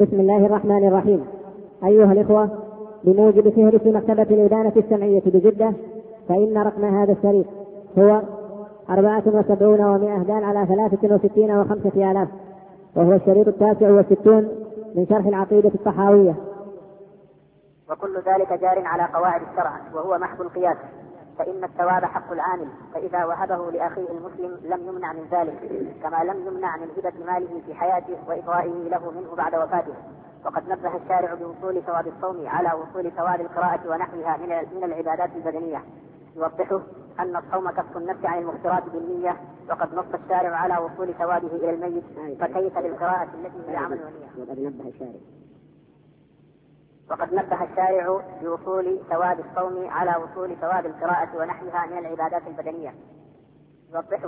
بسم الله الرحمن الرحيم. أيها الإخوة، بموجب فهرس مكتبة الإدانة السمعية بجدة، فإن رقم هذا الشريط هو 74 و100 دال على 63 و5 آلاف، وهو الشريط 69 من شرح العقيدة الطحاوية. وكل ذلك جار على قواعد الشرع، وهو محض القياس، فإن الثواب حق العامل، فإذا وهبه لأخيه المسلم لم يمنع من ذلك، كما لم يمنع من هبة ماله في حياته وإطرائه له منه بعد وفاته. وقد نبه الشارع بوصول ثواب الصوم على وصول ثواب القراءة ونحوها من العبادات البدنية، يوضحه أن الصوم كف النفس عن المفترات بالنية، وقد نص الشارع على وصول ثوابه إلى الميت، فكيف بالقراءة التي هي عمل ونية. وقد نبه الشارع بوصول ثواب الصوم على وصول ثواب القراءة ونحوها من العبادات البدنية، يوضحه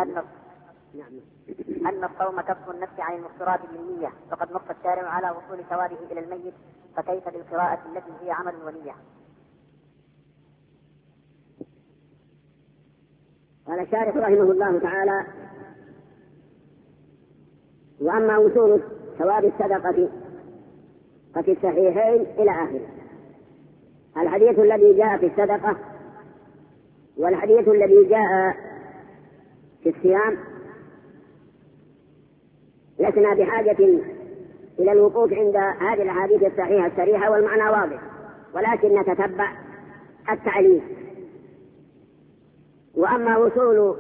أن الصوم كف النفس عن المفترات بالنية، وقد نص الشارع على وصول ثوابه إلى الميت، فكيف بالقراءة التي هي عمل ونية. قال الشارح رحمه الله تعالى: وأما وصول ثواب الصدقة ففي الصحيحين إلى آخره. الحديث الذي جاء في الصدقة والحديث الذي جاء في الصيام لسنا بحاجة إلى الوقوف عند هذه الأحاديث الصحيحة الصريحة والمعنى واضح، ولكن نتتبع التعليل. وأما وصول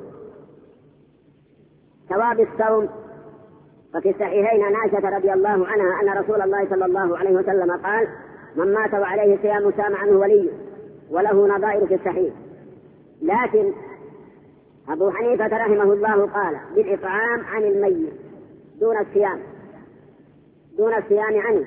ثواب الصوم ففي الصحيحين عن عائشة رضي الله عنها أن رسول الله صلى الله عليه وسلم قال: من مات وعليه صيام سام عنه ولي، وله نظائر في الصحيح. لكن أبو حنيفة رحمه الله قال بالإطعام عن الميت دون الصيام عنه.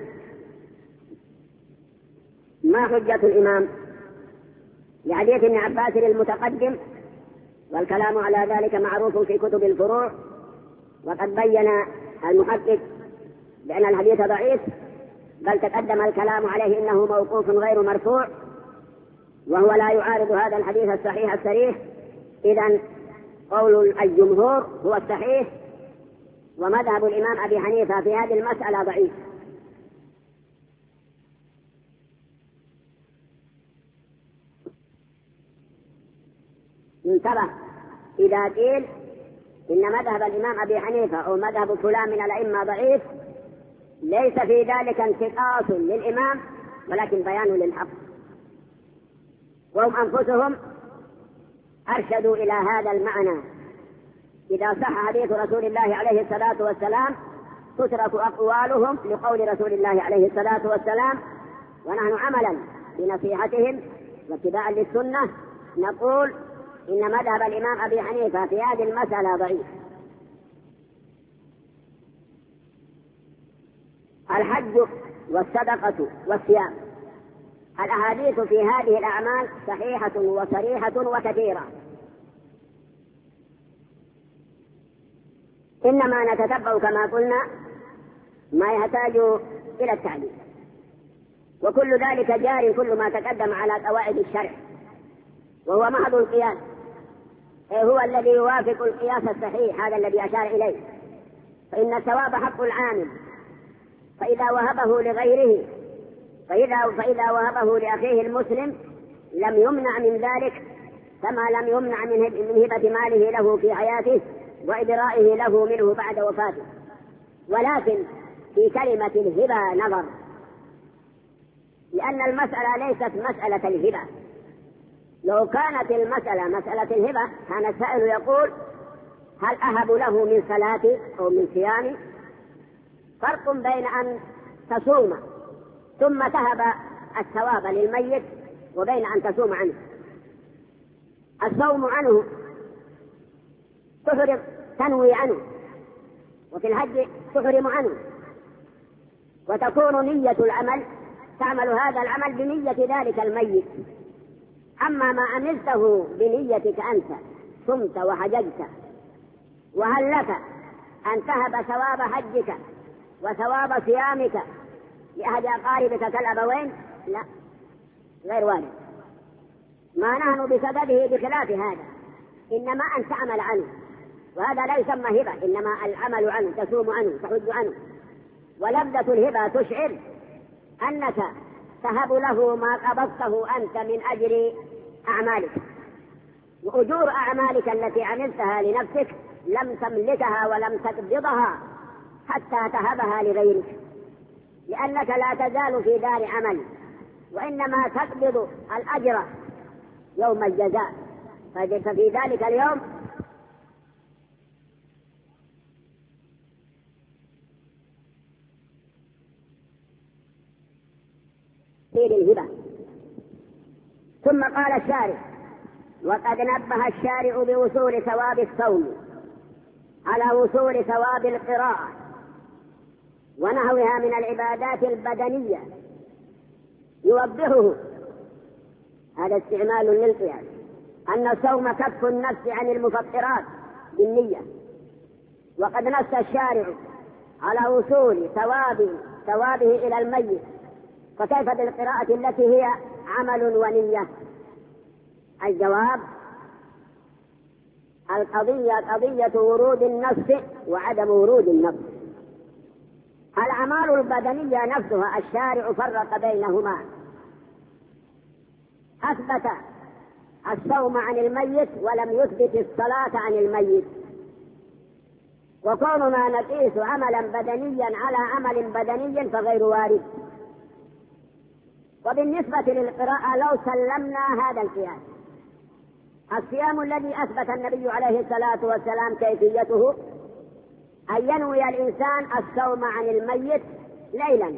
ما حجة الإمام؟ لحديث ابن عباس المتقدم، والكلام على ذلك معروف في كتب الفروع، وقد بين المحقق بأن الحديث ضعيف، بل تقدم الكلام عليه إنه موقوف غير مرفوع، وهو لا يعارض هذا الحديث الصحيح الصريح. إذن قول الجمهور هو الصحيح، ومذهب الإمام أبي حنيفة في هذه المسألة ضعيف. انتبه، إذا قيل إن مذهب الإمام أبي حنيفة أو مذهب فلان من الأئمة ضعيف، ليس في ذلك انتقاص للإمام ولكن بيان للحق، وهم أنفسهم أرشدوا إلى هذا المعنى. إذا صح حديث رسول الله عليه الصلاة والسلام تترك أقوالهم لقول رسول الله عليه الصلاة والسلام، ونحن عملا بنصيحتهم واتباعا للسنة نقول إن مذهب الإمام أبي حنيفة في هذه المسألة ضعيف. الحج والصدقة والصيام، الأحاديث في هذه الأعمال صحيحة وصريحة وكثيرة، إنما نتتبع كما قلنا ما يحتاج إلى التعليم، وكل ذلك جار كل ما تقدم على قواعد الشرع، وهو محض القياس، هو الذي يوافق القياس الصحيح هذا الذي أشار إليه. فإن الثواب حق العامل، فإذا وهبه لغيره فإذا وهبه لأخيه المسلم لم يمنع من ذلك، كما لم يمنع من هبة ماله له في حياته وإدرائه له منه بعد وفاته. ولكن في كلمة الهبة نظر، لأن المسألة ليست مسألة الهبة. لو كانت المسألة مسألة الهبة كان السائل يقول: هل أهب له من صلاة أو من صيام؟ فرق بين أن تصوم ثم تهب الثواب للميت وبين أن تصوم عنه. الصوم عنه تحرم، تنوي عنه، وفي الحج تحرم عنه، وتكون نية العمل، تعمل هذا العمل بنية ذلك الميت. أما ما عملته بنيتك أنت، صمت وحججت، وهل لك أن تهب ثواب حجك وثواب صيامك لأحد أقاربك كالأبوين؟ لا، غير وارد. ما نحن بسببه بخلاف هذا، إنما أن تعمل عنه، وهذا لا يسمى هبة، إنما العمل عنه، تصوم عنه، تحج عنه. ولذة الهبة تشعر أنك تهب له ما قبضته أنت من أجر أعمالك، وأجور أعمالك التي عملتها لنفسك لم تملكها ولم تقبضها حتى تهبها لغيرك، لأنك لا تزال في دار عمل، وإنما تقبض الأجر يوم الجزاء. ففي ذلك اليوم في الهبة. ثم قال الشارع: وقد نبه الشارع بوصول ثواب الصوم على وصول ثواب القراءة ونحوها من العبادات البدنية، يوضحه هذا استعمال للقياس أن الصوم كف النفس عن المفطرات بالنية، وقد نص الشارع على وصول ثوابه إلى الميت، فكيف بالقراءة التي هي عمل ونية؟ الجواب: القضية قضية ورود النص وعدم ورود النص. الأعمال البدنية نفسها الشارع فرق بينهما، أثبت الصوم عن الميت ولم يثبت الصلاة عن الميت، وكوننا نقيس عملا بدنيا على عمل بدني فغير وارد. وبالنسبة للقراءة لو سلمنا هذا القياس، الصيام الذي أثبت النبي عليه الصلاة والسلام كيفيته أن ينوي الإنسان الصوم عن الميت ليلا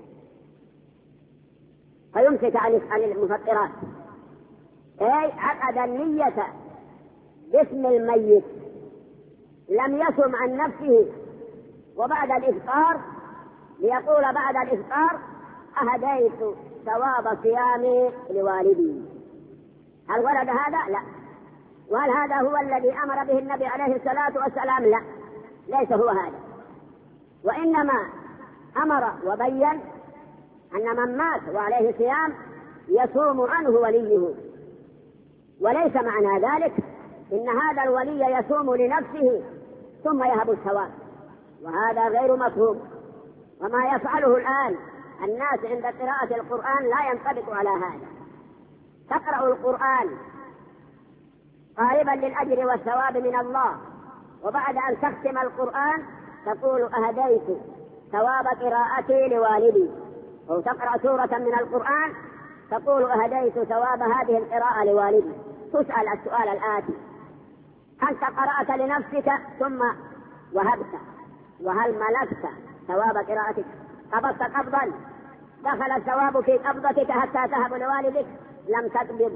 فيمسك عن المفطرات، أي عقد النية باسم الميت، لم يصم عن نفسه، وبعد الإفطار ليقول بعد الإفطار: أهديت ثواب صيامي لوالدي. هل ورد هذا؟ لا. وهل هذا هو الذي أمر به النبي عليه الصلاة والسلام؟ لا، ليس هو هذا. وإنما أمر وبين أن من مات وعليه صيام يصوم عنه وليه، وليس معنى ذلك إن هذا الولي يصوم لنفسه ثم يهب الثواب، وهذا غير مفهوم. وما يفعله الآن الناس عند قراءة القرآن لا ينطبق على هذا. تقرأ القرآن طالبا للأجر والثواب من الله، وبعد أن تختم القرآن تقول: أهديت ثواب قراءتي لوالدي. أو تقرأ سورة من القرآن تقول: أهديت ثواب هذه القراءة لوالدي. تسأل السؤال الآتي: أنت قرأت لنفسك ثم وهبت، وهل ملكت ثواب قراءتك؟ قبضت قبضا دخل الثواب في قبضتك حتى تهب لوالدك؟ لم تقبض.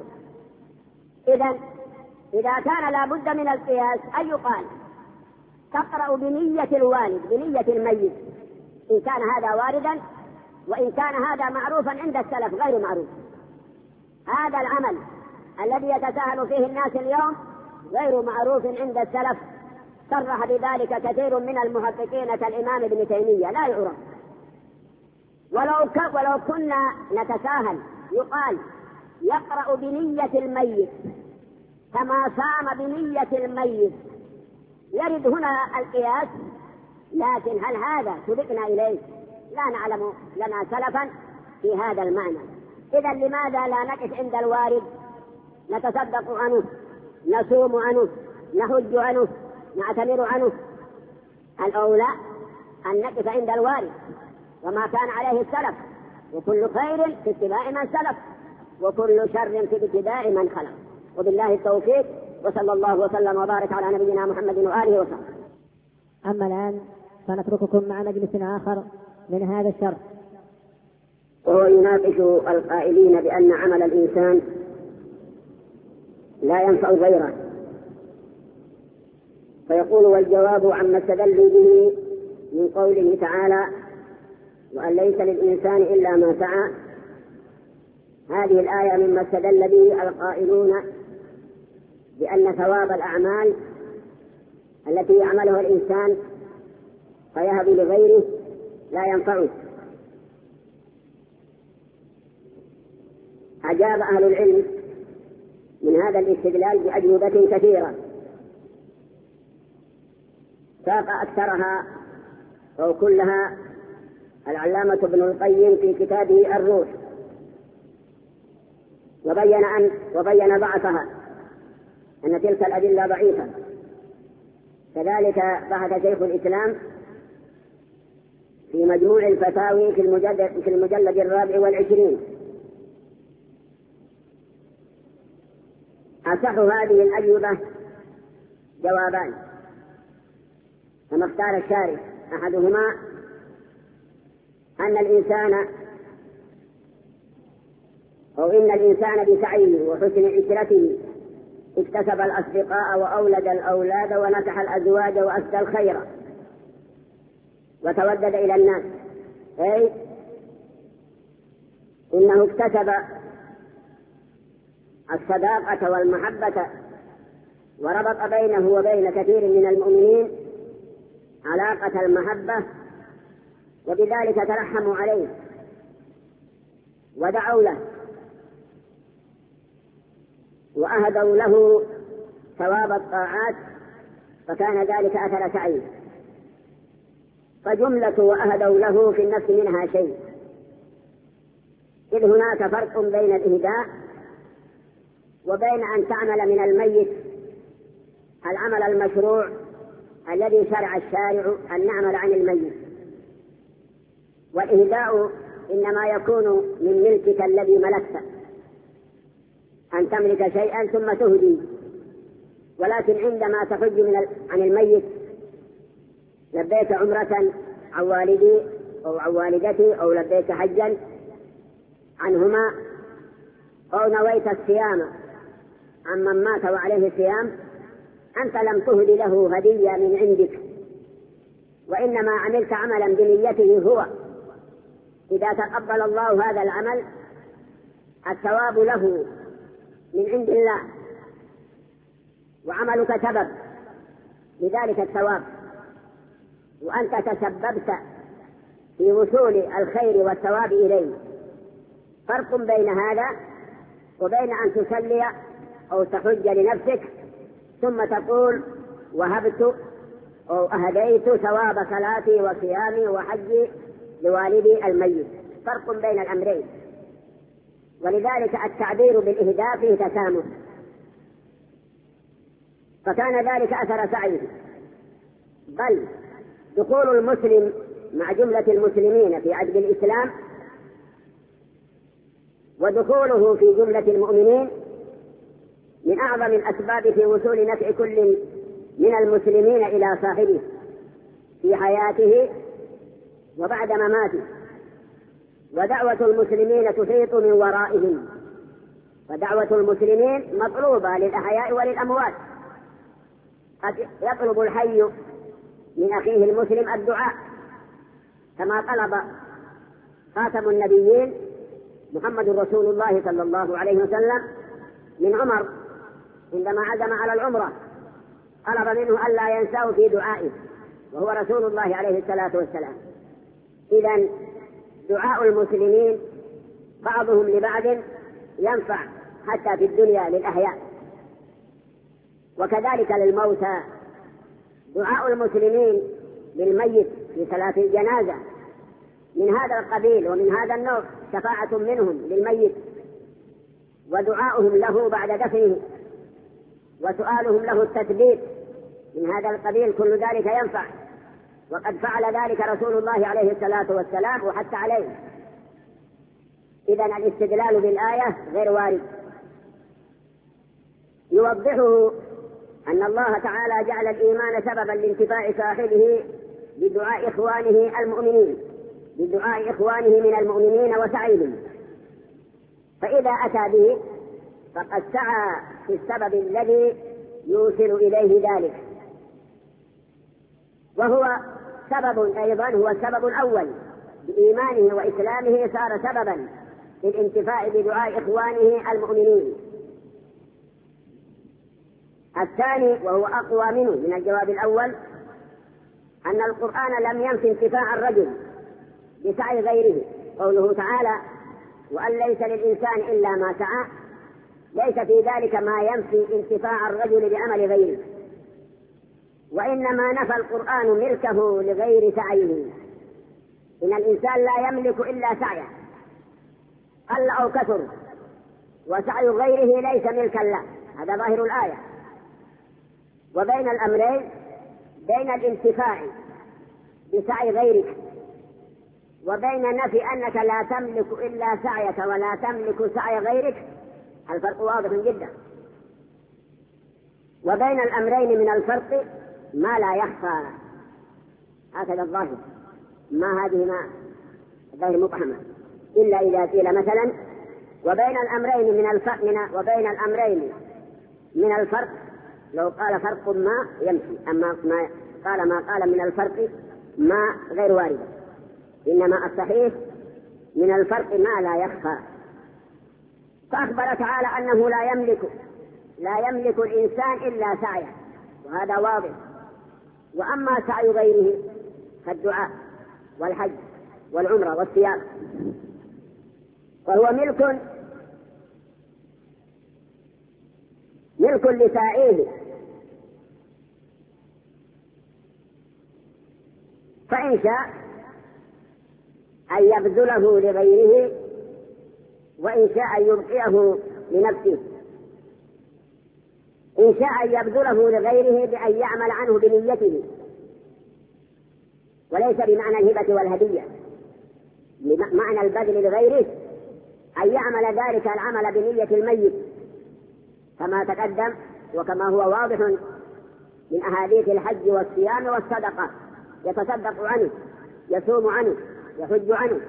إذا كان لا بد من القياس أن يقال: تقرأ بنية الوالد بنية الميت، إن كان هذا واردا، وإن كان هذا معروفا عند السلف غير معروف. هذا العمل الذي يتساهل فيه الناس اليوم غير معروف عند السلف، صرح بذلك كثير من المحققين كالإمام ابن تيمية، لا يعرف. ولو كنا نتساهل يقال: يقرأ بنية الميت كما صام بنية الميت، يرد هنا القياس. لكن هل هذا سبقنا إليه؟ لا نعلم لنا سلفا في هذا المعنى. إذا لماذا لا نقف عند الوارد، نتصدق عنه، نصوم عنه، نحج عنه، نعتمر عنه؟ الأولى أن نقف عند الوارد وما كان عليه السلف، وكل خير في اتباع من سلف، وكل شر في ابتداء من خلف. وبالله التوفيق، وصلى الله وسلم وبارك على نبينا محمد وآله وصحبه. أما الآن فنترككم مع مجلس آخر من هذا الشرح، وهو يناقش القائلين بأن عمل الإنسان لا ينفع غيره، فيقول: والجواب عما استدل به من قوله تعالى: وأن ليس للإنسان إلا ما سعى. هذه الآية مما استدل به القائلون بأن ثواب الأعمال التي يعملها الإنسان فيهب لغيره لا ينفعه. أجاب أهل العلم من هذا الاستدلال بأجوبة كثيرة، ساق أكثرها أو كلها العلامة ابن القيم في كتابه الروح، وبين ضعفها، أن تلك الأدلة ضعيفة. كذلك بحث شيخ الإسلام في مجموع الفتاوي في المجلد 24. أصح هذه الأجوبة جوابان كما اختار الشارح، أحدهما أن الإنسان بسعيه وحسن عشرته اكتسب الأصدقاء وأولد الأولاد ونكح الأزواج وأسدى الخير وتودد إلى الناس، أي إنه اكتسب الصداقة والمحبة وربط بينه وبين كثير من المؤمنين علاقة المحبة، وبذلك ترحموا عليه ودعوا له وأهدوا له ثواب الطاعات، فكان ذلك أثر سعيه. فجملة وأهدوا له في النفس منها شيء، إذ هناك فرق بين الإهداء وبين أن تعمل من الميت العمل المشروع الذي شرع الشارع أن نعمل عن الميت. والإهداء إنما يكون من ملكك الذي ملكته، أن تملك شيئا ثم تهدي. ولكن عندما تحج عن الميت لبيت عمرة عن والدي أو عن والدتي، أو لبيت حجا عنهما، أو نويت الصيام عمن مات وعليه صيام، أنت لم تهدي له هدية من عندك، وإنما عملت عملا بنيته هو. إذا تقبل الله هذا العمل الثواب له من عند الله، وعملك سبب لذلك الثواب، وأنت تسببت في وصول الخير والثواب إليه. فرق بين هذا وبين أن تصلي أو تحج لنفسك ثم تقول وهبت أو أهديت ثواب صلاتي وصيامي وحجي لوالدي الميت، فرق بين الأمرين. ولذلك التعبير بالإهداء فيه تسامح، فكان ذلك أثر سعيه. بل دخول المسلم مع جملة المسلمين في عقد الإسلام ودخوله في جملة المؤمنين من أعظم الأسباب في وصول نفع كل من المسلمين إلى صاحبه في حياته وبعد مماته. ودعوة المسلمين تحيط من ورائهم، ودعوة المسلمين مطلوبة للأحياء وللأموات. قد يطلب الحي من أخيه المسلم الدعاء، كما طلب خاتم النبيين محمد رسول الله صلى الله عليه وسلم من عمر عندما عزم على العمرة، طلب منه ألا ينساه في دعائه، وهو رسول الله عليه الصلاة والسلام. إذن دعاء المسلمين بعضهم لبعض ينفع حتى في الدنيا للأحياء، وكذلك للموتى. دعاء المسلمين للميت في صلاة الجنازة من هذا القبيل ومن هذا النوع، شفاعة منهم للميت، ودعاؤهم له بعد دفنه، وسؤالهم له التثبيت من هذا القبيل، كل ذلك ينفع. وقد فعل ذلك رسول الله عليه الصلاة والسلام وحتى عليه. إذن الاستدلال بالآية غير وارد. يوضحه أن الله تعالى جعل الإيمان سببا لانتفاع صاحبه بدعاء إخوانه المؤمنين، بدعاء إخوانه من المؤمنين وسعيهم، فإذا أتى به فقد سعى في السبب الذي يوصل إليه ذلك، وهو سبب أيضا هو السبب الأول. بإيمانه وإسلامه صار سببا للانتفاع بدعاء إخوانه المؤمنين. الثاني وهو أقوى منه من الجواب الأول، أن القرآن لم ينفي انتفاع الرجل بسعي غيره. قوله تعالى وأن ليس للإنسان إلا ما سعى، ليس في ذلك ما ينفي انتفاع الرجل بعمل غيره، وإنما نفى القرآن ملكه لغير سعيه. إن الإنسان لا يملك إلا سعيه قل أو كثر، وسعي غيره ليس ملكا له، هذا ظاهر الآية. وبين الأمرين بين الانتفاع بسعي غيرك وبين نفي أنك لا تملك إلا سعيك ولا تملك سعي غيرك الفرق واضح جدا. وبين الأمرين من الفرق ما لا يخفى، هكذا الظاهر، ما هذه ما الظاهر مبهمة إلا إذا قيل مثلا وبين الأمرين من الفرق وبين الأمرين من الفرق لو قال فرق ما يمشي، أما ما قال من الفرق ما غير وارد، إنما الصحيح من الفرق ما لا يخفى. فأخبر تعالى أنه لا يملك الإنسان إلا سعيه، وهذا واضح. وأما سعي غيره كالدعاء والحج والعمرة والصيام فهو ملك لساعيه، فإن شاء أن يبذله لغيره وإن شاء أن يبقيه لنفسه. إن شاء أن يبذله لغيره بأن يعمل عنه بنيته، وليس بمعنى الهبة والهدية، بمعنى البذل لغيره أن يعمل ذلك العمل بنية الميت كما تقدم وكما هو واضح من أحاديث الحج والصيام والصدقة، يتصدق عنه، يصوم عنه، يحج عنه.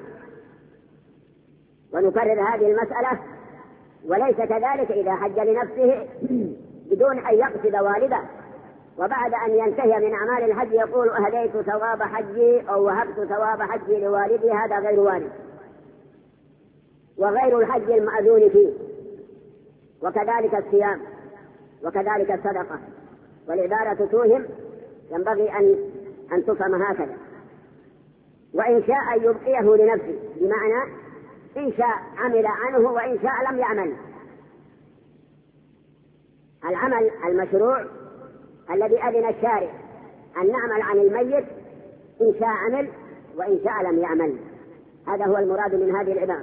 ونكرر هذه المسألة، وليس كذلك إذا حج لنفسه بدون أن يقصد والده وبعد أن ينتهي من أعمال الحج يقول أهديت ثواب حجي أو وهبت ثواب حجي لوالدي، هذا غير وارد، وغير الحج المأذون فيه، وكذلك الصيام وكذلك الصدقة. والعبارة توهم، ينبغي أن تفهم هكذا. وإن شاء أن يبقيه لنفسه، بمعنى إن شاء عمل عنه وإن شاء لم يعمل. العمل المشروع الذي أذن الشارع أن نعمل عن الميت إن شاء عمل وإن شاء لم يعمل، هذا هو المراد من هذه العبارة.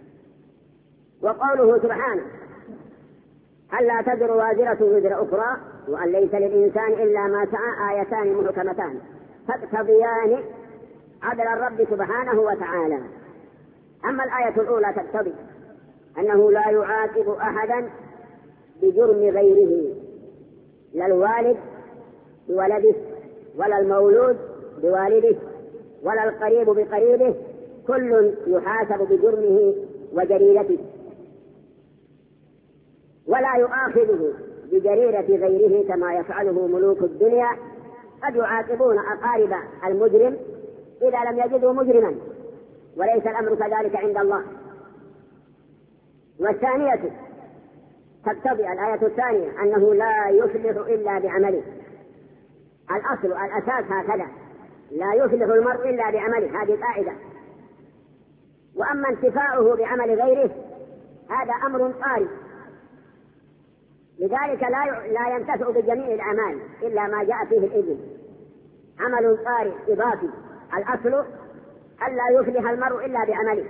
وقوله سبحانه ألا تزر وازرة وزر أخرى وأن ليس للإنسان إلا ما سعى، آيتان محكمتان تقتضيان عدل الرب سبحانه وتعالى. أما الآية الأولى تقتضي أنه لا يعاقب أحدا بجرم غيره، لا الوالد بولده ولا المولود بوالده ولا القريب بقريبه، كل يحاسب بجرمه وجريرته، ولا يؤاخذه بجريرة غيره كما يفعله ملوك الدنيا، قد يعاقبون أقارب المجرم إذا لم يجدوا مجرما، وليس الأمر كذلك عند الله. والثانية تقتضي الآية الثانية أنه لا يفلح إلا بعمله، الأصل الأساس هكذا، لا يفلح المرء إلا بعمله، هذه القاعدة. وأما انتفاعه بعمل غيره هذا أمر طارئ، لذلك لا ينتفع بجميع الأعمال إلا ما جاء فيه الإذن، عمل طارئ إضافي، الأصل ألا يفلح المرء إلا بعمله.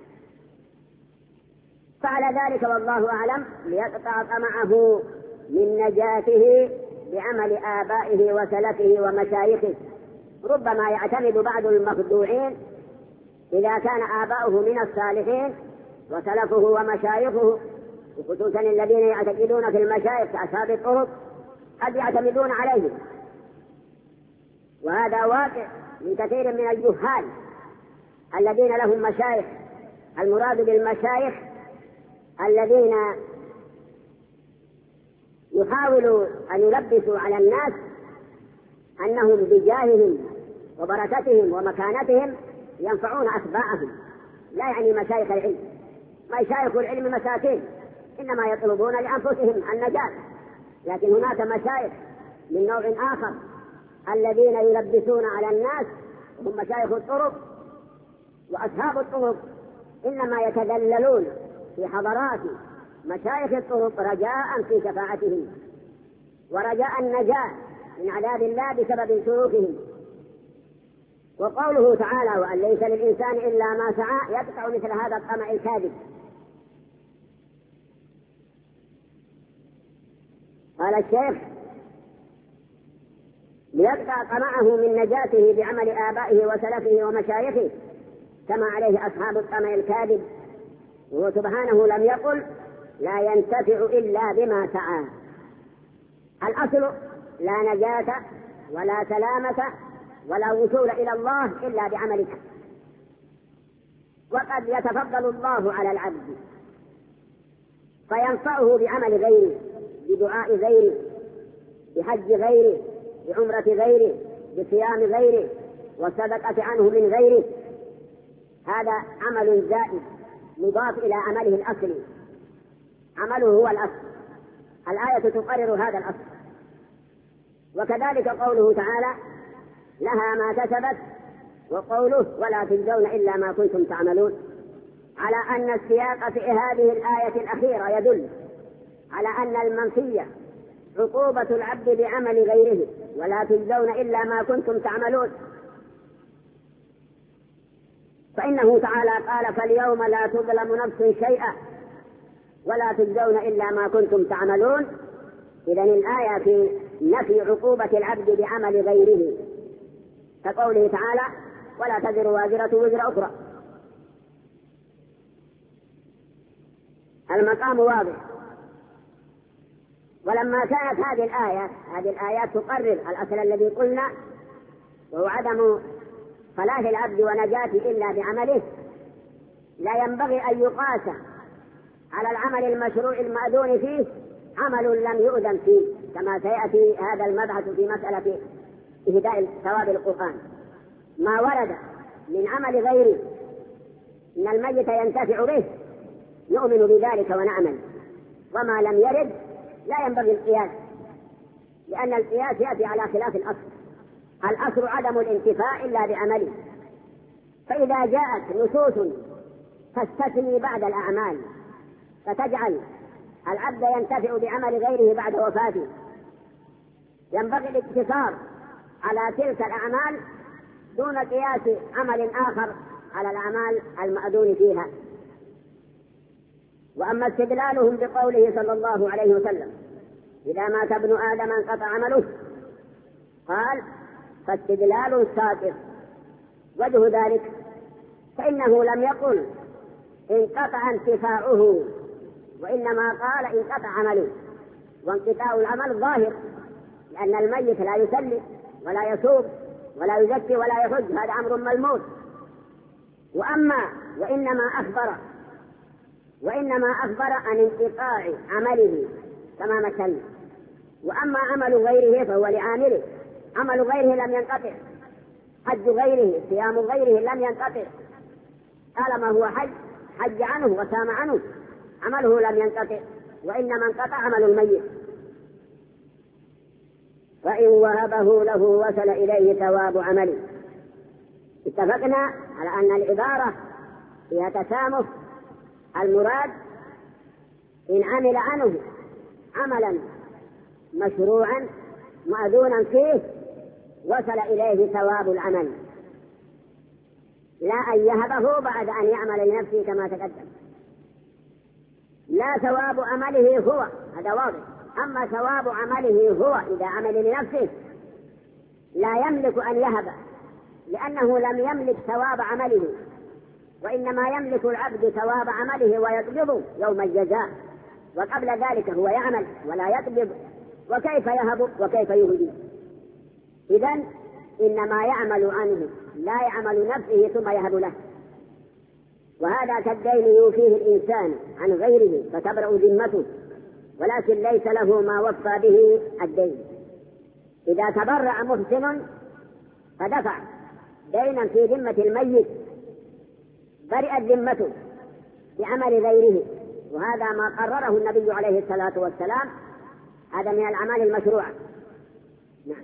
فعلى ذلك والله أعلم ليقطع طمعه من نجاته بعمل آبائه وسلفه ومشايخه. ربما يعتمد بعض المخدوعين إذا كان آباؤه من الصالحين وسلفه ومشايخه، وخصوصا الذين يعتقدون في المشايخ كأصحاب الطرق قد يعتمدون عليهم، وهذا واقع من كثير من الجهال الذين لهم مشايخ. المراد بالمشايخ الذين يحاولوا أن يلبسوا على الناس أنهم بجاههم وبركتهم ومكانتهم ينفعون أتباعهم، لا يعني مشايخ العلم. مشايخ العلم مساكين إنما يطلبون لأنفسهم النجاة، لكن هناك مشايخ من نوع آخر الذين يلبسون على الناس، هم مشايخ الطرق. وأصحاب الطرق إنما يتذللون في حضرات مشايخ الطرق رجاء في شفاعتهم ورجاء النجاة من عذاب الله بسبب سلوكهم. وقوله تعالى وأن ليس للإنسان إلا ما سعى يقطع مثل هذا الطمع الكاذب. قال الشيخ ليقطع طمعه من نجاته بعمل آبائه وسلفه ومشايخه كما عليه أصحاب الطمع الكاذب، وهو سبحانه لم يقل لا ينتفع إلا بما سعى. الأصل لا نجاة ولا سلامة ولا وصول إلى الله إلا بعملك. وقد يتفضل الله على العبد فينفعه بعمل غيره، بدعاء غيره، بحج غيره، بعمرة غيره، بصيام غيره، والصدقة عنه من غيره. هذا عمل زائد مضاف إلى عمله الأصلي، عمله هو الأصل. الآية تقرر هذا الأصل. وكذلك قوله تعالى لها ما كسبت، وقوله ولا تجزون إلا ما كنتم تعملون، على أن السياق في هذه الآية الأخيرة يدل على أن المنفية عقوبة العبد بعمل غيره، ولا تجزون إلا ما كنتم تعملون. فإنه تعالى قال فاليوم لا تظلم نفس شيئا ولا تجزون إلا ما كنتم تعملون. إذن الآية في نفي عقوبة العبد بعمل غيره، كقوله تعالى ولا تزر وازرة وزر أخرى. المقام واضح. ولما كانت هذه الآيات تقرر الأصل الذي قلنا وهو عدم فلاح العبد ونجاته إلا بعمله، لا ينبغي أن يقاس على العمل المشروع المأذون فيه عمل لم يؤذن فيه، كما سيأتي هذا المبحث في مسألة إهداء ثواب القرآن. ما ورد من عمل غيره إن الميت ينتفع به نؤمن بذلك ونعمل، وما لم يرد لا ينبغي القياس، لأن القياس يأتي على خلاف الأصل. الأصل عدم الانتفاع إلا بعمله. فإذا جاءت نصوص تستثني بعد الأعمال فتجعل العبد ينتفع بعمل غيره بعد وفاته، ينبغي الاقتصار على تلك الأعمال دون قياس عمل آخر على الأعمال المأذون فيها. وأما استدلالهم بقوله صلى الله عليه وسلم إذا مات ابن آدم انقطع عمله، قال فاستدلال ساقط. وجه ذلك فإنه لم يقل انقطع انتفاعه، وإنما قال انقطع عمله، وانقطاع العمل ظاهر، لأن الميت لا يصلي ولا يصوم ولا يزكي ولا يحج، هذا أمر ملموس. وإنما أخبر عن انقطاع عمله كما مثلنا. وأما عمل غيره فهو لعامله، عمل غيره لم ينقطع، حج غيره، صيام غيره لم ينقطع، طالما هو حج عنه وسام عنه عمله لم ينقطع، وإنما انقطع عمل الميت. فإن وهبه له وصل إليه ثواب عمله. اتفقنا على أن العبارة فيها تسامح. المراد إن عمل عنه عملا مشروعا مأذونا فيه وصل إليه ثواب العمل، لا أن يهبه بعد أن يعمل لنفسه كما تقدم. لا ثواب عمله هو، هذا واضح. أما ثواب عمله هو إذا عمل لنفسه لا يملك أن يهب، لأنه لم يملك ثواب عمله، وإنما يملك العبد ثواب عمله ويقبض يوم الجزاء، وقبل ذلك هو يعمل ولا يقبض، وكيف يهب وكيف يهدي؟ إذن إنما يعمل عنه لا يعمل نفسه ثم يهب له. وهذا كالدين يوفيه الإنسان عن غيره فتبرأ ذمته، ولكن ليس له ما وفى به الدين. إذا تبرع محسن فدفع دينا في ذمة الميت برئت ذمته بعمل غيره، وهذا ما قرره النبي عليه الصلاة والسلام، هذا من الأعمال المشروعة. نعم.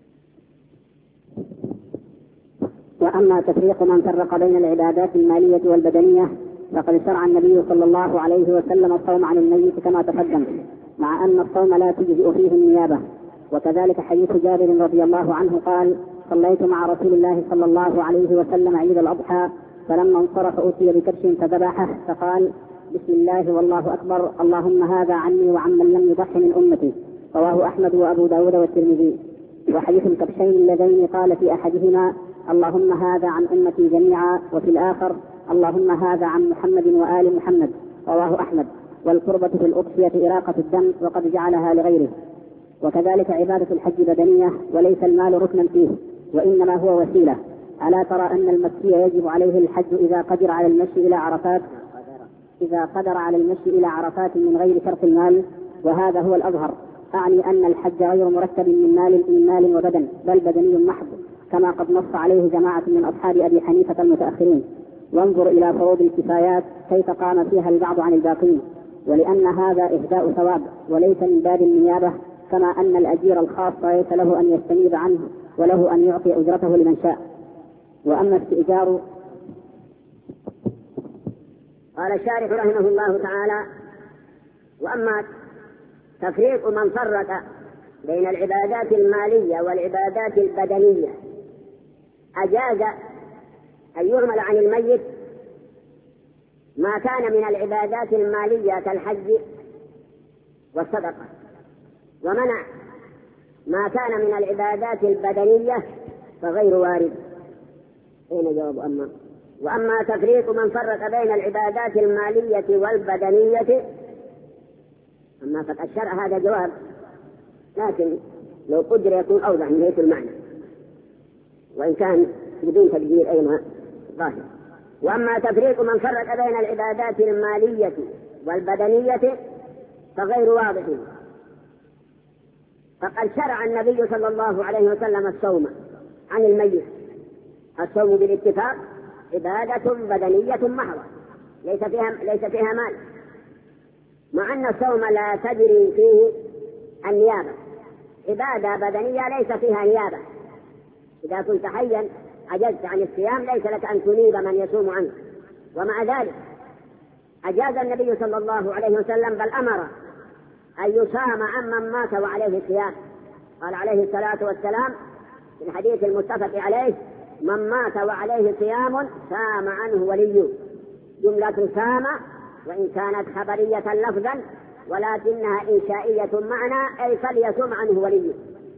وأما تفريق من فرق بين العبادات المالية والبدنية فقد شرع النبي صلى الله عليه وسلم الصوم عن الميت كما تقدم، مع أن الصوم لا تجزئ فيه النيابة. وكذلك حديث جابر رضي الله عنه قال صليت مع رسول الله صلى الله عليه وسلم عيد الأضحى، فلما انصرف أوتي بكبش فذبحه فقال: بسم الله والله أكبر، اللهم هذا عني وعمن لم يضح من أمتي. رواه أحمد وأبو داود والترمذي. وحديث الكبشين اللذين قال في أحدهما: اللهم هذا عن أمتي جميعا، وفي الآخر: اللهم هذا عن محمد وآل محمد. رواه أحمد. والقربة في الأضحية إراقة الدم، وقد جعلها لغيره. وكذلك عبادة الحج بدنية، وليس المال ركنا فيه، وإنما هو وسيلة. ألا ترى أن المكي يجب عليه الحج إذا قدر على المشي إلى عرفات من غير شرط المال، وهذا هو الأظهر. أعني أن الحج غير مرتب من مال وبدن، بل بدني محض، كما قد نص عليه جماعة من أصحاب أبي حنيفة المتأخرين. وانظر إلى فروض الكفايات كيف قام فيها البعض عن الباقين، ولأن هذا إهداء ثواب وليس من باب النيابة، كما أن الأجير الخاص ليس له أن يستنيب عنه، وله أن يعطي أجرته لمن شاء. وأما استئجار، قال الشارح رحمه الله تعالى: وأما تفريق من فرق بين العبادات المالية والعبادات البدنية، أجاز أن يعمل عن الميت ما كان من العبادات المالية كالحج والصدقة، ومنع ما كان من العبادات البدنية فغير وارد. أين جواب؟ وأما تفريق من فرق بين العبادات المالية والبدنية، أما قد الشرع هذا جواب، لكن لو قدر يكون أوضح من حيث المعنى، وإن كان بدون تقدير أيضا ظاهر. وأما تفريق من فرق بين العبادات المالية والبدنية فغير واضح، فقد شرع النبي صلى الله عليه وسلم الصوم عن الميت. الصوم بالاتفاق عبادة بدنية محضة ليس فيها مال، مع أن الصوم لا تجري فيه النيابة. عبادة بدنية ليس فيها نيابة. إذا كنت حيا عجزت عن الصيام ليس لك أن تنيب من يصوم عنك، ومع ذلك أجاز النبي صلى الله عليه وسلم، بل أمر أن يصام عمن مات وعليه صيام. قال عليه الصلاة والسلام في الحديث المتفق عليه: من مات وعليه صيام سام عنه وليه. جملة سام وإن كانت خبرية لفظا ولكنها إنشائية معنى، أي فليصم عنه وليه.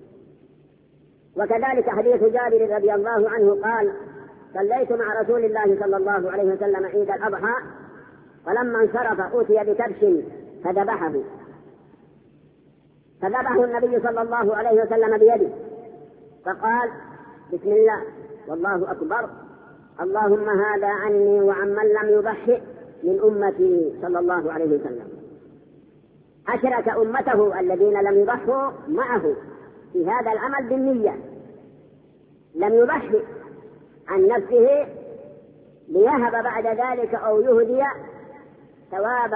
وكذلك حديث جابر رضي الله عنه قال: صليت مع رسول الله صلى الله عليه وسلم عيد الأضحى، فلما انصرف أوتي بكبش فذبحه النبي صلى الله عليه وسلم بيده، فقال: بسم الله والله أكبر، اللهم هذا عني وعمن لم يضحي من أمتي صلى الله عليه وسلم. أشرك أمته الذين لم يضحوا معه في هذا العمل بالنية. لم يضحي عن نفسه ليهب بعد ذلك أو يهدي ثواب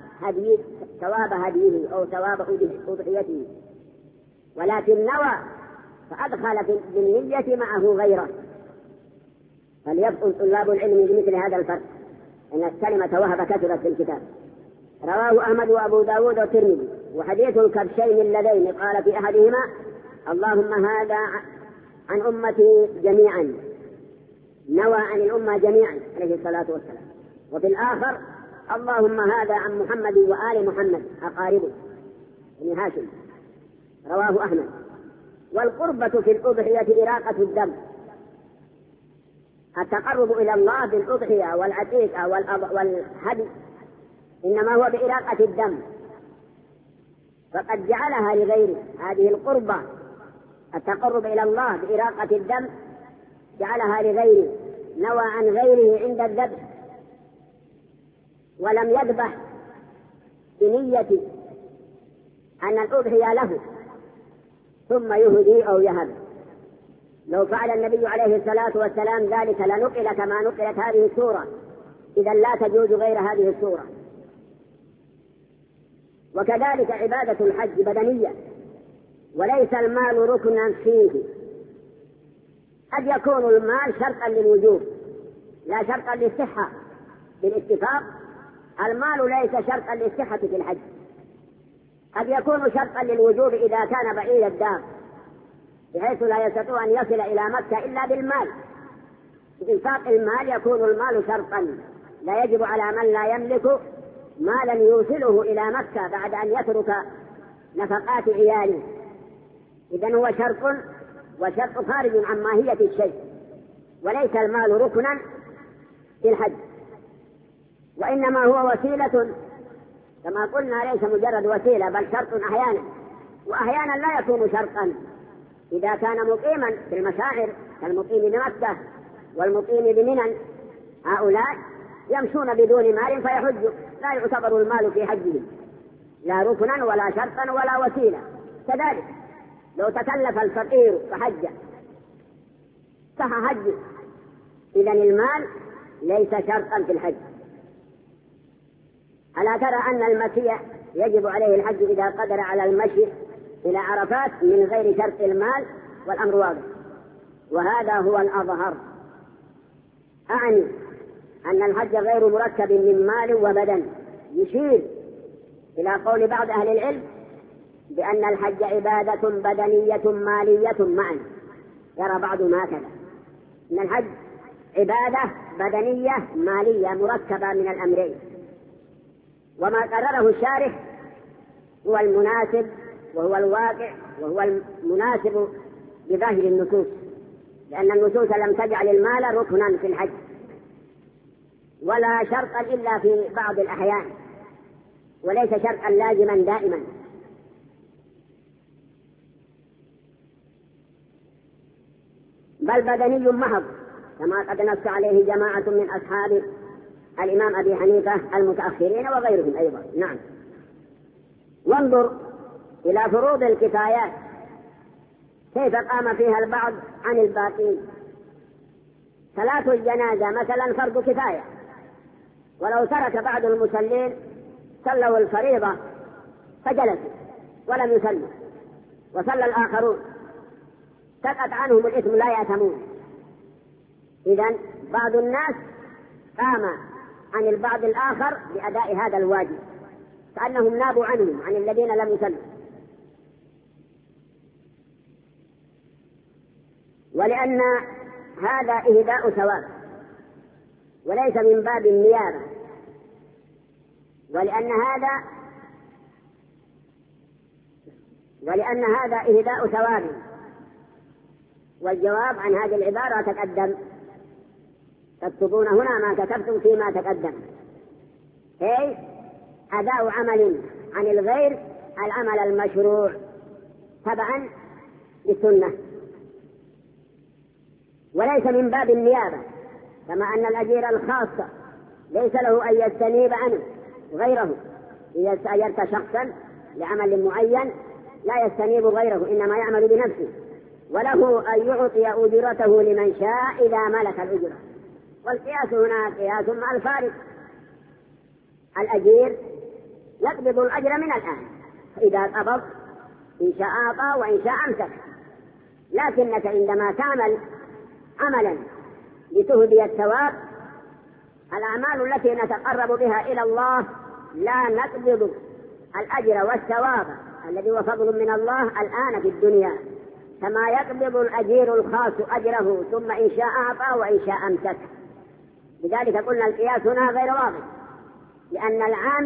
هديه أو ثواب أضحيته، ولكن نوى فأدخل بالنية معه غيره. فليفقه طلاب العلم بمثل هذا الفرق، أن الكلمة وهب كثرت في الكتاب. رواه أحمد وأبو داود والترمذي. وحديث الكبشين اللذين قال في أحدهما: اللهم هذا عن أمتي جميعا، نوى عن الأمة جميعا عليه الصلاة والسلام. وفي الآخر: اللهم هذا عن محمد وآل محمد أقاربه بن هاشم. رواه أحمد. والقربة في الأضحية إراقة الدم، التقرب إلى الله بالأضحية والعقيقة والهدي إنما هو بإراقة الدم، فقد جعلها لغيره. هذه القربة التقرب إلى الله بإراقة الدم جعلها لغيره، نوى عن غيره عند الذبح ولم يذبح بنية أن الأضحية له ثم يهدي أو يهب. لو فعل النبي عليه الصلاة والسلام ذلك لنقل كما نقلت هذه السورة، إذا لا تجوز غير هذه السورة. وكذلك عبادة الحج بدنية وليس المال ركنا فيه. قد يكون المال شرطا للوجوب لا شرطا للصحة. بالاتفاق المال ليس شرطا للصحة في الحج، قد يكون شرطا للوجوب إذا كان بعيد الدار بحيث لا يستطيع أن يصل إلى مكة إلا بالمال. بإنفاق المال يكون المال شرطا، لا يجب على من لا يملك مالا يوصله إلى مكة بعد أن يترك نفقات عياله. إذن هو شرط، وشرط خارج عن ماهية الشيء، وليس المال ركنا في الحج، وإنما هو وسيلة كما قلنا، ليس مجرد وسيلة بل شرط أحيانا، وأحيانا لا يكون شرطا إذا كان مقيما في المشاعر كالمقيم بمكة والمقيم بمنى، هؤلاء يمشون بدون مال فيحجوا، لا يعتبر المال في حجهم لا ركنا ولا شرطا ولا وسيلة. كذلك لو تكلف الفقير فحج صح حج، إذن المال ليس شرطا في الحج. ألا ترى أن المكي يجب عليه الحج إذا قدر على المشي إلى عرفات من غير شرط المال، والأمر واضح، وهذا هو الأظهر. أعني أن الحج غير مركب من مال وبدن، يشير إلى قول بعض أهل العلم بأن الحج عبادة بدنية مالية معا. يرى بعضهم هكذا، أن الحج عبادة بدنية مالية مركبة من الأمرين، وما قرره الشارح هو المناسب وهو الواقع وهو المناسب بظاهر النصوص، لأن النصوص لم تجعل المال ركنا في الحج ولا شرطا إلا في بعض الأحيان، وليس شرطا لازما دائما. بل بدني محض كما قد نص عليه جماعة من أصحاب الإمام أبي حنيفة المتأخرين وغيرهم أيضا. نعم. وانظر إلى فروض الكفايات كيف قام فيها البعض عن الباقين. صلاة الجنازة مثلا فرض كفاية، ولو ترك بعض المصلين صلوا الفريضة فجلسوا ولم يصلوا وصلى الآخرون سقط عنهم الإثم لا يأثمون. إذن بعض الناس قام عن البعض الآخر بأداء هذا الواجب كأنهم نابوا عنهم عن الذين لم يصلوا. ولأن هذا إهداء ثواب وليس من باب النيابة، ولأن هذا إهداء ثواب. والجواب عن هذه العبارة تقدم، تكتبون هنا ما كتبتم فيما تقدم، أي أداء عمل عن الغير العمل المشروع تبعا للسنة، وليس من باب النيابة، كما أن الأجير الخاص ليس له أن يستنيب عنه غيره. إذا استأجرت شخصا لعمل معين لا يستنيب غيره، إنما يعمل بنفسه، وله أن يعطي أجرته لمن شاء إذا ملك الأجرة. والقياس هنا قياس مع الفارق، الأجير يقبض الأجر من الآن، فإذا قبض إن شاء أعطى وإن شاء أمسك. لكنك عندما تعمل عملا لتهدي الثواب، الأعمال التي نتقرب بها إلى الله لا نقبض الأجر والثواب الذي هو فضل من الله الآن في الدنيا، كما يقبض الأجير الخاص أجره ثم إن شاء أعطى وإن شاء أمسك. لذلك قلنا القياس هنا غير واضح، لأن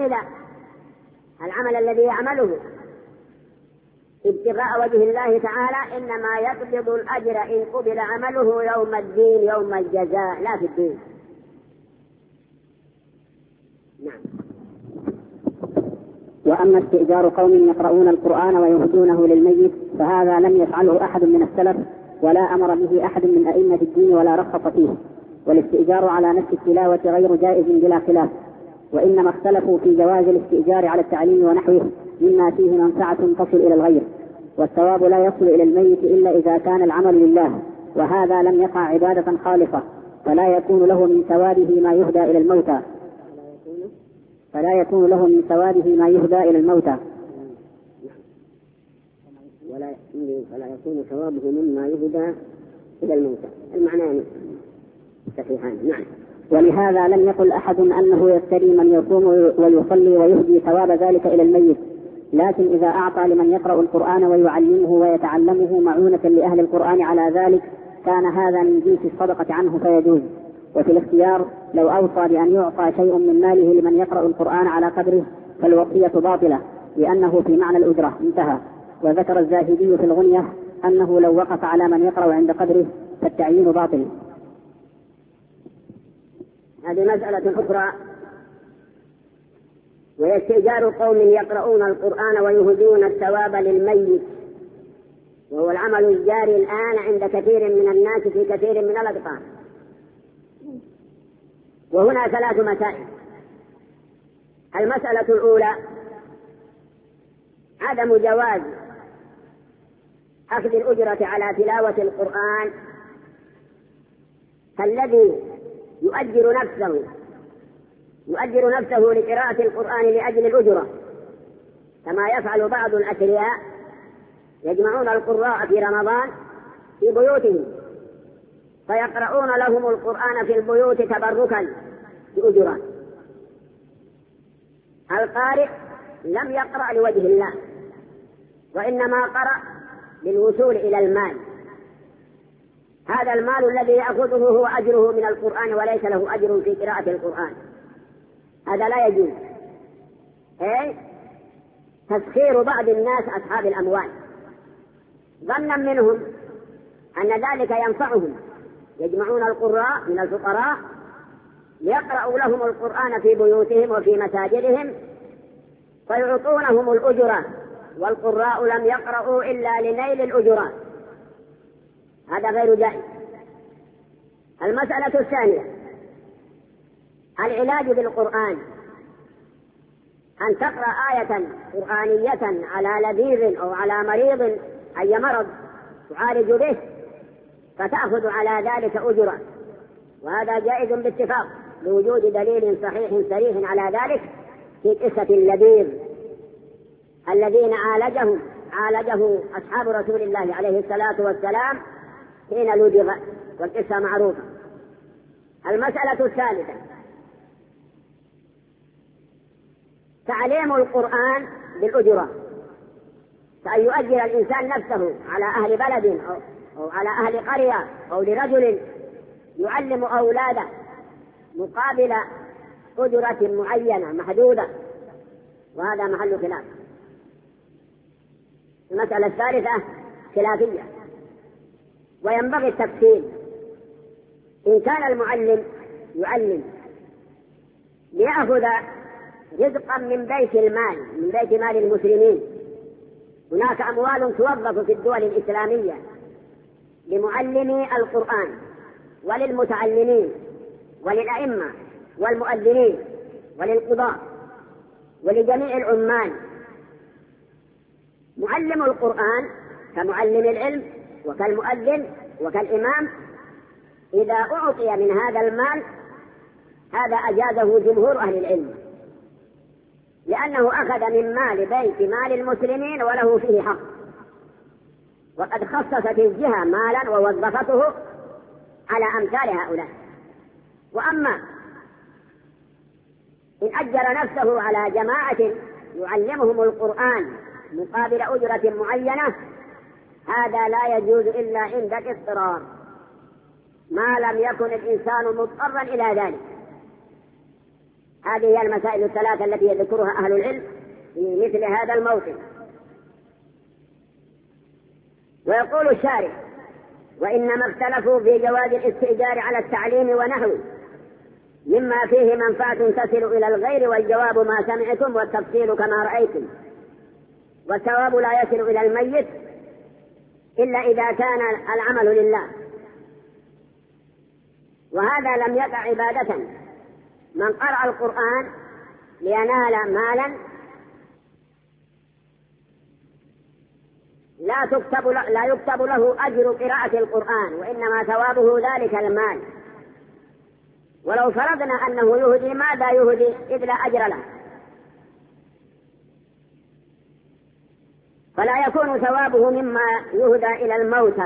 العمل الذي يعمله ابتغاء وجه الله تعالى إنما يقبض الأجر إن قبل عمله يوم الدين، يوم الجزاء، لا في الدين. نعم. وأما استئجار قوم يقرؤون القرآن ويهدونه للميت فهذا لم يفعله أحد من السلف ولا أمر به أحد من أئمة الدين ولا رخص فيه، والاستئجار على نفس التلاوة غير جائز بلا خلاف، وإنما اختلفوا في جواز الاستئجار على التعليم ونحوه مما فيه منفعة تصل إلى الغير، والثواب لا يصل إلى الميت إلا إذا كان العمل لله، وهذا لم يقع عبادة خالصة، فلا يكون له من ثوابه ما يهدى إلى الموتى ولا يكون ثوابه مما يهدى إلى الموتى. المعنى صحيحان. نعم. ولهذا لم يقل أحد أنه يفتري من يصوم ويصلي ويهدي ثواب ذلك إلى الميت، لكن إذا أعطى لمن يقرأ القرآن ويعلمه ويتعلمه معونة لأهل القرآن على ذلك كان هذا من جنس الصدقة عنه فيجوز. وفي الاختيار لو أوصى بأن يعطى شيء من ماله لمن يقرأ القرآن على قدره فالوصية باطلة لأنه في معنى الأجرة. انتهى. وذكر الزاهدي في الغنية أنه لو وقف على من يقرأ عند قدره فالتعيين باطل. هذه مسألة أخرى، وهي استئجار قوم يقرؤون القرآن ويهدون الثواب للميت، وهو العمل الجاري الآن عند كثير من الناس في كثير من الأقطار. وهنا 3 مسائل. المسألة الأولى عدم جواز أخذ الأجرة على تلاوة القرآن كالذي يؤجر نفسه لقراءة القرآن لأجل الأجرة، كما يفعل بعض الأثرياء يجمعون القراء في رمضان في بيوتهم فيقرؤون لهم القرآن في البيوت تبركا بأجرة. القارئ لم يقرأ لوجه الله، وإنما قرأ للوصول إلى المال. هذا المال الذي يأخذه هو أجره من القرآن وليس له أجر في قراءة القرآن. هذا لا يجوز. تسخير بعض الناس أصحاب الأموال ظنا منهم أن ذلك ينفعهم، يجمعون القراء من الفقراء ليقرأوا لهم القرآن في بيوتهم وفي مساجدهم فيعطونهم الأجرة، والقراء لم يقرأوا إلا لنيل الأجرات. هذا غير جائز. المسألة الثانية العلاج بالقرآن، أن تقرأ آية قرآنية على لذيذ أو على مريض أي مرض تعالج به فتأخذ على ذلك أجرا، وهذا جائز باتفاق لوجود دليل صحيح صريح على ذلك في قصة اللذيذ الذين عالجه أصحاب رسول الله عليه الصلاة والسلام حين لدغ، والقصة معروفة. المسألة الثالثة تعليم القرآن بالأجرة، فأن يؤجر الإنسان نفسه على أهل بلد أو على أهل قرية أو لرجل يعلم أولاده مقابل أجرة معينة محدودة، وهذا محل خلاف. المسألة الثالثة خلافية وينبغي التفصيل. إن كان المعلم يعلم ليأخذ رزقا من بيت مال المسلمين، هناك أموال توظف في الدول الإسلامية لمعلمي القرآن وللمتعلمين وللأئمة والمؤذنين وللقضاة ولجميع العمال. معلم القرآن كمعلم العلم وكالمؤذن وكالإمام إذا أعطي من هذا المال هذا أجازه جمهور أهل العلم، لأنه أخذ من بيت مال المسلمين وله فيه حق، وقد خصصت الجهة مالا ووظفته على أمثال هؤلاء. وأما إن أجر نفسه على جماعة يعلمهم القرآن مقابل أجرة معينة هذا لا يجوز إلا عند الاضطرار، ما لم يكن الإنسان مضطرا إلى ذلك. هذه هي المسائل الثلاثة التي يذكرها أهل العلم في مثل هذا الموطن. ويقول الشارع: وإنما اختلفوا في جواز الاستئجار على التعليم ونحوه مما فيه منفعة تصل إلى الغير، والجواب ما سمعتم والتفصيل كما رأيتم، والثواب لا يصل إلى الميت إلا إذا كان العمل لله، وهذا لم يقع عبادة. من قرأ القرآن لينال مالا لا يكتب له أجر قراءة القرآن، وإنما ثوابه ذلك المال. ولو فرضنا أنه يهدي ماذا يهدي إذ لا أجر له، فلا يكون ثوابه مما يهدى إلى الموتى.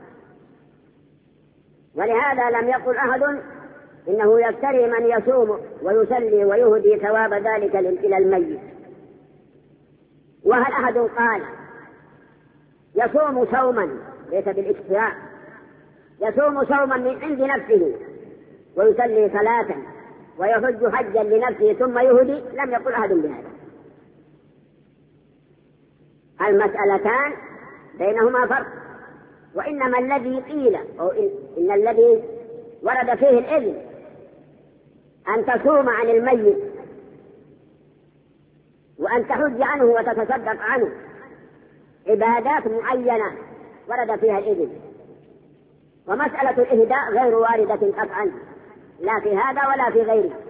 ولهذا لم يقل أحد إنه يفتري من يصوم ويصلي ويهدي ثواب ذلك إلى الميت، وهل أحد قال يصوم صوما ليس بالاكتفاء، يصوم صوما من عند نفسه ويصلي صلاة ويحج حجا لنفسه ثم يهدي؟ لم يقل أحد بهذا. المسألتان بينهما فرق، وإنما الذي قيل أو إن الذي ورد فيه الإذن أن تصوم عن الميت وأن تحج عنه وتتصدق عنه عبادات معينة ورد فيها الإذن، ومسألة الإهداء غير واردة قطعا لا في هذا ولا في غيره.